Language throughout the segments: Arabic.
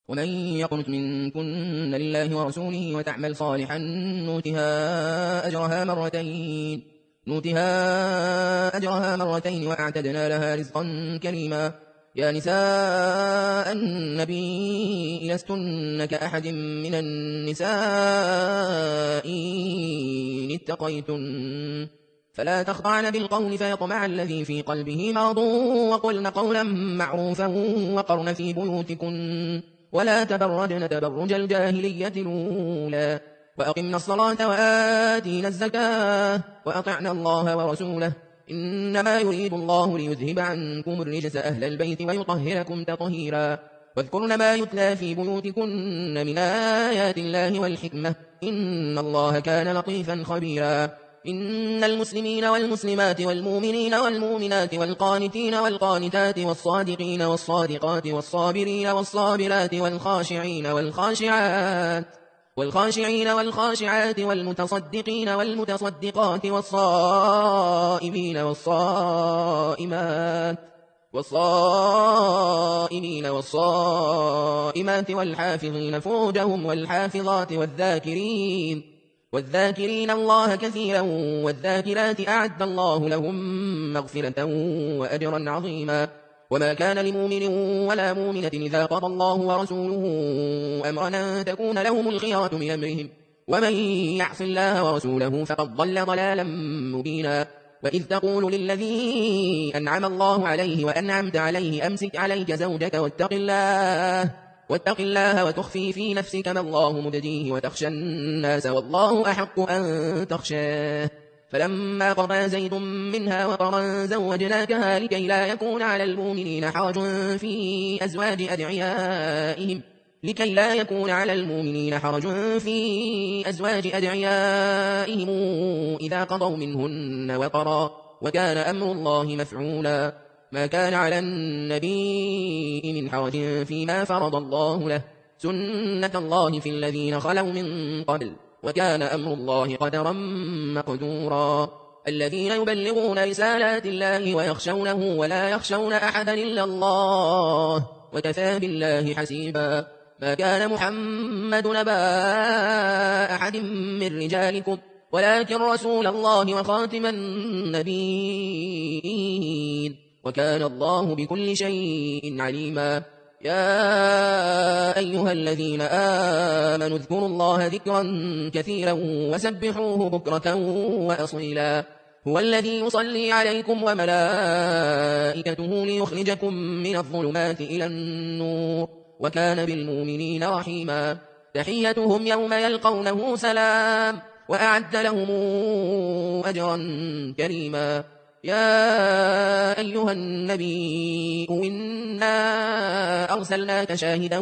ومن يقنت منكن لله ورسوله وتعمل صالحا نؤتها أجرها مرتين وأعتدنا لها رزقا كريما. يا نساء النبي لستن كأحد من النساء إن اتقيتن فلا تخضعن بالقول فيطمع الذي في قلبه مرض وقلن قولا معروفا وقرن في بيوتكن ولا تبرجن تبرج الجاهلية الأولى وأقمنا الصلاة وآتينا الزكاة وأطعنا الله ورسوله إنما يريد الله ليذهب عنكم الرجس أهل البيت ويطهركم تطهيرا. واذكرن ما يتلى في بيوتكن من آيات الله والحكمة إن الله كان لطيفا خبيرا. إن المسلمين والمسلمات والمؤمنين والمؤمنات والقانتين والقانتات والصادقين والصادقات والصابرين والصابرات والخاشعين والخاشعات والمتصدقين والمتصدقات والصائمين والصائمات والحافظين فروجهم والحافظات والذاكرين الله كثيرا والذاكرات أعد الله لهم مغفرة وأجرا عظيما. وما كان لمؤمن ولا مؤمنة إذا قضى الله ورسوله أمرا أن تكون لهم الخيرة من أمرهم ومن يعص الله ورسوله فقد ضل ضلالا مبينا. وإذ تقول للذي أنعم الله عليه وأنعمت عليه أمسك عليك زوجك واتق الله وتخفي في نفسك ما الله مبديه وتخشى الناس والله أحق أن تخشاه. فلما قضى زيد منها وطرا زوجناكها لكي لا يكون على المؤمنين حرج في أزواج أدعيائهم إذا قضوا منهن وطرا وكان أمر الله مفعولا. ما كان على النبي من حرج فيما فرض الله له سنة الله في الذين خلوا من قبل وكان أمر الله قدرا مقدورا. الذين يبلغون رسالات الله ويخشونه ولا يخشون أحدا إلا الله وكفى بالله حسيبا. ما كان محمد نبا أحد من رجالكم ولكن رسول الله وخاتم النبيين وكان الله بكل شيء عليما. يا أيها الذين آمنوا اذكروا الله ذكرا كثيرا وسبحوه بكرة وأصيلا. هو الذي يصلي عليكم وملائكته ليخرجكم من الظلمات إلى النور وكان بالمؤمنين رحيما. تحيتهم يوم يلقونه سلام وأعد لهم أجرا كريما. يا أيها النبي إنا أرسلناك شاهدا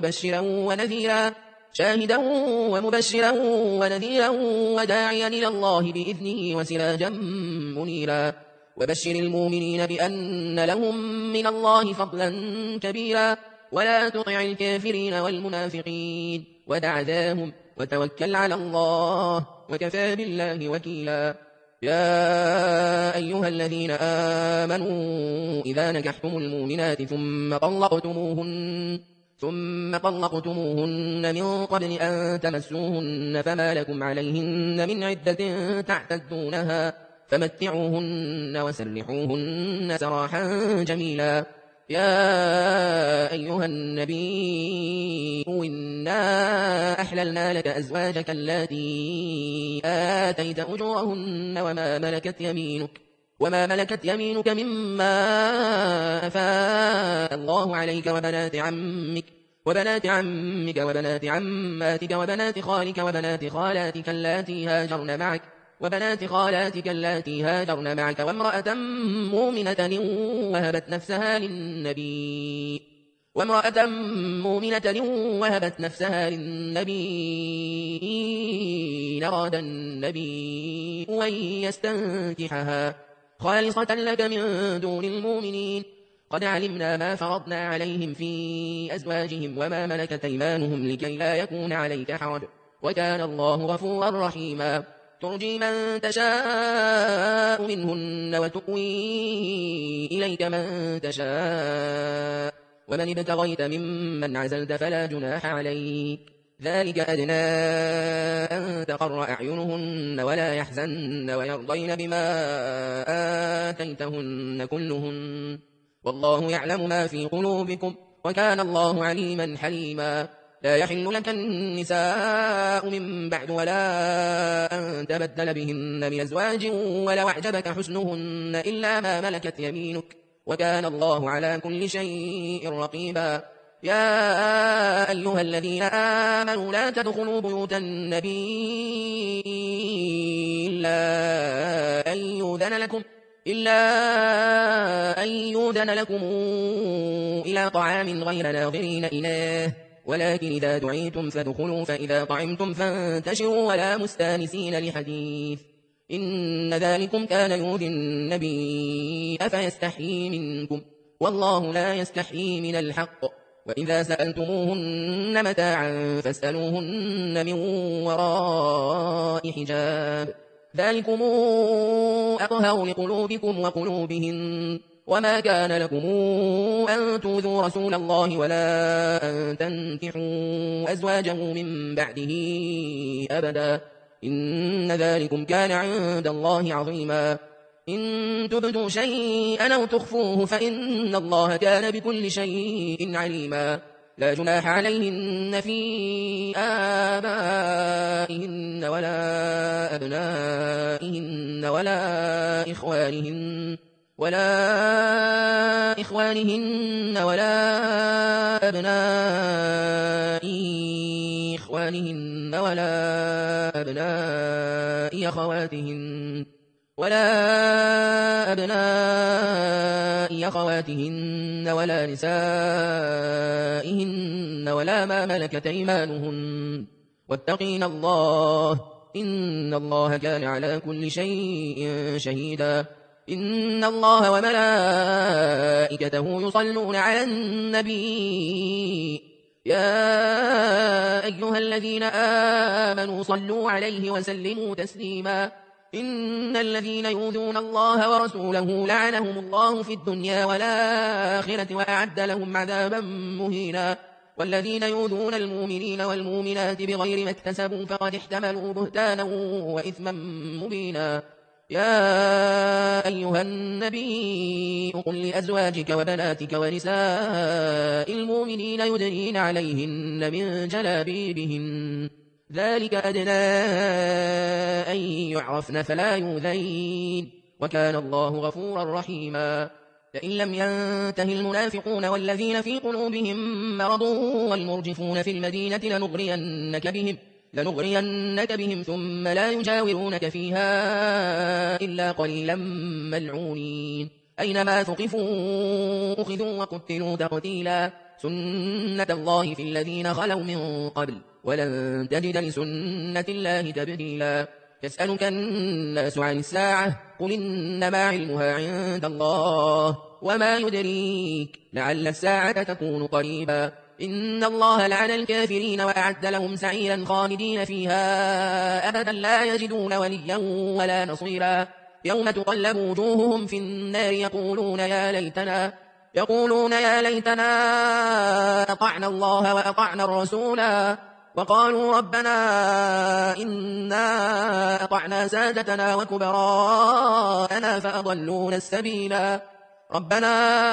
ومبشرا ونذيرا وداعيا إلى الله بإذنه وسراجا منيرا. وبشر المؤمنين بأن لهم من الله فضلا كبيرا ولا تطع الكافرين والمنافقين ودع ذاهم وتوكل على الله وكفى بالله وكيلا. يا أيها الذين آمنوا إذا نكحتم المؤمنات ثم طلقتموهن من قبل أن تمسوهن فما لكم عليهن من عدة تعتدونها فمتعوهن وسرحوهن سراحا جميلا. يا أيها النبي إنا أحللنا لك أزواجك التي آتيت أجورهن وما ملكت يمينك مما أفاء الله عليك وبنات عمك وبنات عماتك وبنات خالك وبنات خالاتك اللاتي هاجرن معك وامرأة مؤمنة وهبت نفسها للنبي إن أراد النبي أن يستنكحها خالصة لك من دون المؤمنين. قد علمنا ما فرضنا عليهم في أزواجهم وما ملكت أيمانهم لكي لا يكون عليك حرج وكان الله غفورا رحيما. ترجي من تشاء منهن وتؤوي إليك من تشاء ومن ابتغيت ممن عزلت فلا جناح عليك، ذلك أدنى أن تقر أعينهن ولا يحزن ويرضين بما آتيتهن كلهن، والله يعلم ما في قلوبكم وكان الله عليما حليما. لا يحل لك النساء من بعد ولا أن تبدل بهن من أزواج ولو أعجبك حسنهن إلا ما ملكت يمينك، وكان الله على كل شيء رقيبا. يا أيها الذين آمنوا لا تدخلوا بيوت النبي إلا أن يؤذن لكم إلى طعام غير ناظرين إناه، ولكن إذا دعيتم فادخلوا، فإذا طعمتم فانتشروا ولا مستانسين لحديث، إن ذلكم كان يؤذي النبي أفيستحيي منكم، والله لا يستحيي من الحق. وإذا سألتموهن متاعا فاسألوهن من وراء حجاب، ذلكم أطهر لقلوبكم وقلوبهن. وما كان لكم أن تؤذوا رسول الله ولا أن تنكحوا أزواجه من بعده أبدا، إن ذلكم كان عند الله عظيما. إن تبدوا شيئا أو تخفوه فإن الله كان بكل شيء عليما. لا جناح عليهن في آبائهن ولا أبنائهن ولا إخوانهن ولا أبناء إخوانهن ولا أبناء أخواتهن ولا نسائهن ولا ما ملكت أيمانهن، واتقين الله إن الله كان على كل شيء شهيدا. إن الله وملائكته يصلون على النبي يا أيها الذين آمنوا صلوا عليه وسلموا تسليما. إن الذين يؤذون الله ورسوله لعنهم الله في الدنيا والآخرة وأعد لهم عذابا مهينا. والذين يؤذون المؤمنين والمؤمنات بغير ما اكتسبوا فقد احتملوا بهتانا وإثما مبينا. يا أيها النبي قل لأزواجك وبناتك ونساء المؤمنين يدنين عليهن من جلابيبهن، ذلك أدنى أن يعرفن فلا يؤذين، وكان الله غفورا رحيما. لئن لم ينته المنافقون والذين في قلوبهم مرض والمرجفون في المدينة لنغرينك بهم ثم لا يجاورونك فيها إلا قليلا ملعونين، أينما ثقفوا أخذوا وقتلوا تقتيلا. سنة الله في الذين خلوا من قبل ولن تجد لسنة الله تبديلا. يسألك الناس عن الساعة قل إنما علمها عند الله وما يدريك لعل الساعة تكون قريبا. إن الله لعن الكافرين وأعد لهم سعيرا خالدين فيها أبدا لا يجدون وليا ولا نصيرا. يوم تقلب وجوههم في النار يقولون يا ليتنا أطعنا الله وأطعنا الرسولا، وقالوا ربنا إنا أطعنا سادتنا وكبراءنا فأضلونا السبيلا. ربنا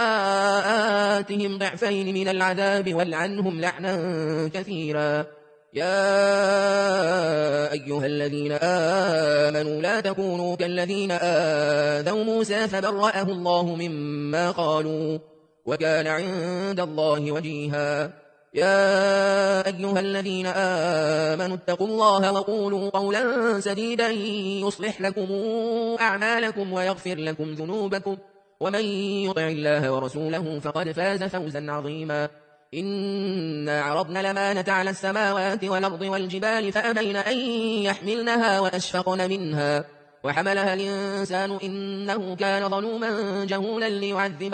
آتهم ضعفين من العذاب والعنهم لعنا كثيرا. يا أيها الذين آمنوا لا تكونوا كالذين آذوا موسى فبرأه الله مما قالوا وكان عند الله وجيها. يا أيها الذين آمنوا اتقوا الله وقولوا قولا سديدا يصلح لكم أعمالكم ويغفر لكم ذنوبكم، ومن يطع الله ورسوله فقد فاز فوزا عظيما. إنا عرضنا الأمانة على السماوات والأرض والجبال فأبين أن يحملنها وأشفقن منها وحملها الإنسان إنه كان ظلوما جهولا ليعذب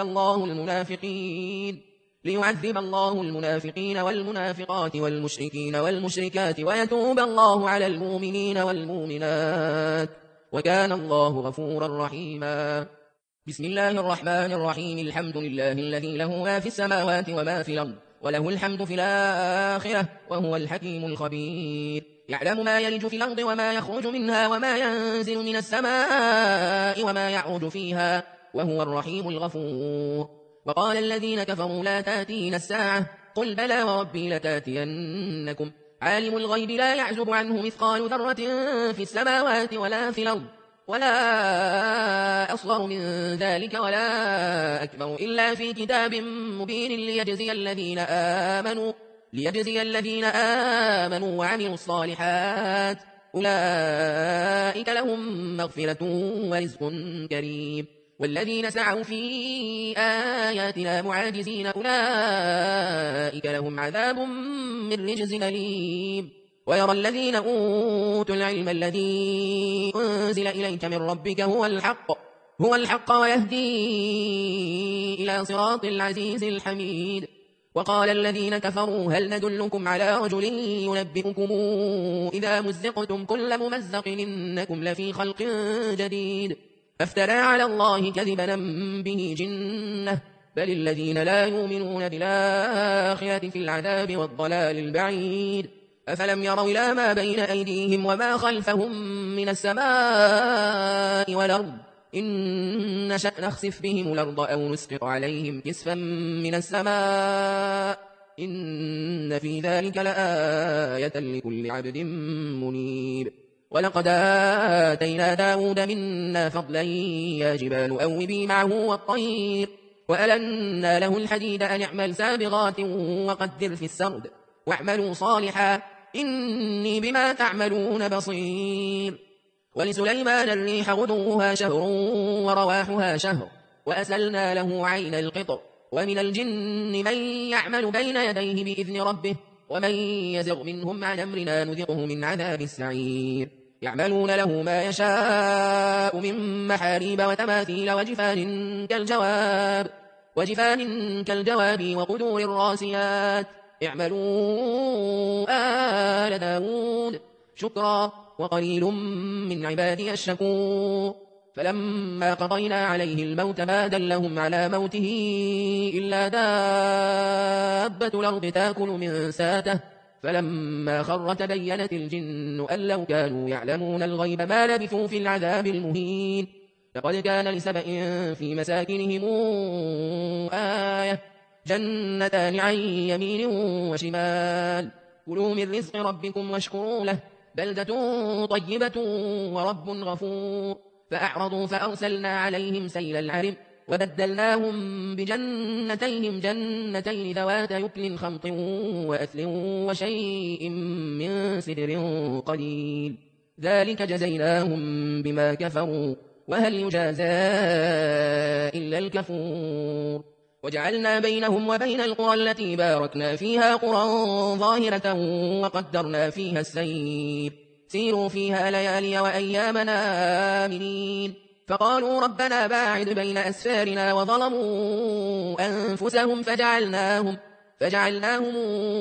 الله المنافقين والمنافقات والمشركين والمشركات ويتوب الله على المؤمنين والمؤمنات، وكان الله غفورا رحيما. بسم الله الرحمن الرحيم. الحمد لله الذي له ما في السماوات وما في الأرض وله الحمد في الآخرة وهو الحكيم الخبير. يعلم ما يلج في الأرض وما يخرج منها وما ينزل من السماء وما يعرج فيها وهو الرحيم الغفور. وقال الذين كفروا لا تأتينا الساعة قل بلى وربي لتأتينكم عالم الغيب لا يعزب عنه مثقال ذرة في السماوات ولا في الأرض ولا أصغر من ذلك ولا أكبر إلا في كتاب مبين ليجزي الذين آمنوا وعملوا الصالحات أولئك لهم مغفرة ورزق كريم. والذين سعوا في آياتنا معاجزين أولئك لهم عذاب من رجز أليم. ويرى الذين أوتوا العلم الذي أنزل إليك من ربك هو الحق ويهدي إلى صراط العزيز الحميد. وقال الذين كفروا هل ندلكم على رجل ينبئكم إذا مزقتم كل ممزق إنكم لفي خلق جديد أفترى على الله كذبا به جنة بل الذين لا يؤمنون بالآخرة في العذاب والضلال البعيد. أفلم يروا إلى ما بين أيديهم وما خلفهم من السماء والأرض إن نشأ نخسف بهم الأرض أو نسقط عليهم كسفا من السماء إن في ذلك لآية لكل عبد منيب. ولقد آتينا داود منا فضلا يا جبال أوبي معه والطير وألنا له الحديد أن اعمل سابغات وقدر في السرد واعملوا صالحا إني بما تعملون بصير. ولسليمان الريح غدوها شهر ورواحها شهر وأسلنا له عين القطر ومن الجن من يعمل بين يديه بإذن ربه ومن يزغ منهم عن أمرنا نذقه من عذاب السعير. يعملون له ما يشاء من محاريب وتماثيل وجفان كالجواب وقدور الراسيات اعملوا آل داود شكرا وقليل من عبادي الشكور. فلما قضينا عليه الموت ما دلهم على موته إلا دابة الأرض تأكل من ساته فلما خر تبينت الجن أن لو كانوا يعلمون الغيب ما لبثوا في العذاب المهين. لقد كان لسبأ في مساكنهم آية جنتان عن يمين وشمال كلوا من رزق ربكم واشكروا له بلدة طيبة ورب غفور. فأعرضوا فأرسلنا عليهم سيل العرم وبدلناهم بجنتين جنتين ذوات يكل خمط وأثل وشيء من سدر قليل ذلك جزيناهم بما كفروا وهل يجازى إلا الكفور. وجعلنا بينهم وبين القرى التي باركنا فيها قرى ظاهرة وقدرنا فيها السير سيروا فيها ليالي وأيامنا آمنين. فقالوا ربنا باعد بين أسفارنا وظلموا أنفسهم فجعلناهم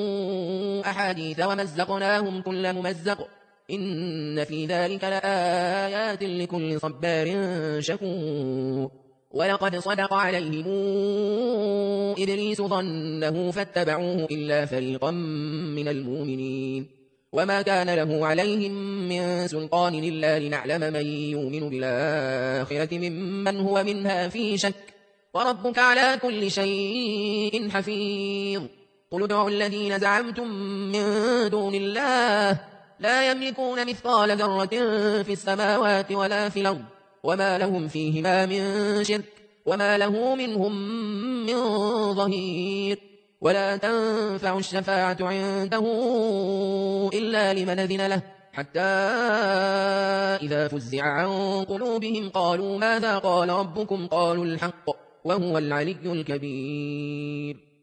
أحاديث ومزقناهم كل ممزق إن في ذلك لآيات لكل صبار شكور. ولقد صدق عليهم إبليس ظنه فاتبعوه إلا فريقا من المؤمنين وما كان له عليهم من سلطان إلا لنعلم من يؤمن بالآخرة ممن هو منها في شك وربك على كل شيء حفيظ. قل ادعوا الذين زعمتم من دون الله لا يملكون مثقال ذرة في السماوات ولا في الأرض وما لهم فيهما من شرك وما له منهم من ظهير. ولا تنفع الشفاعة عنده إلا لمن أذن له حتى إذا فزع عن قلوبهم قالوا ماذا قال ربكم قالوا الحق وهو العلي الكبير.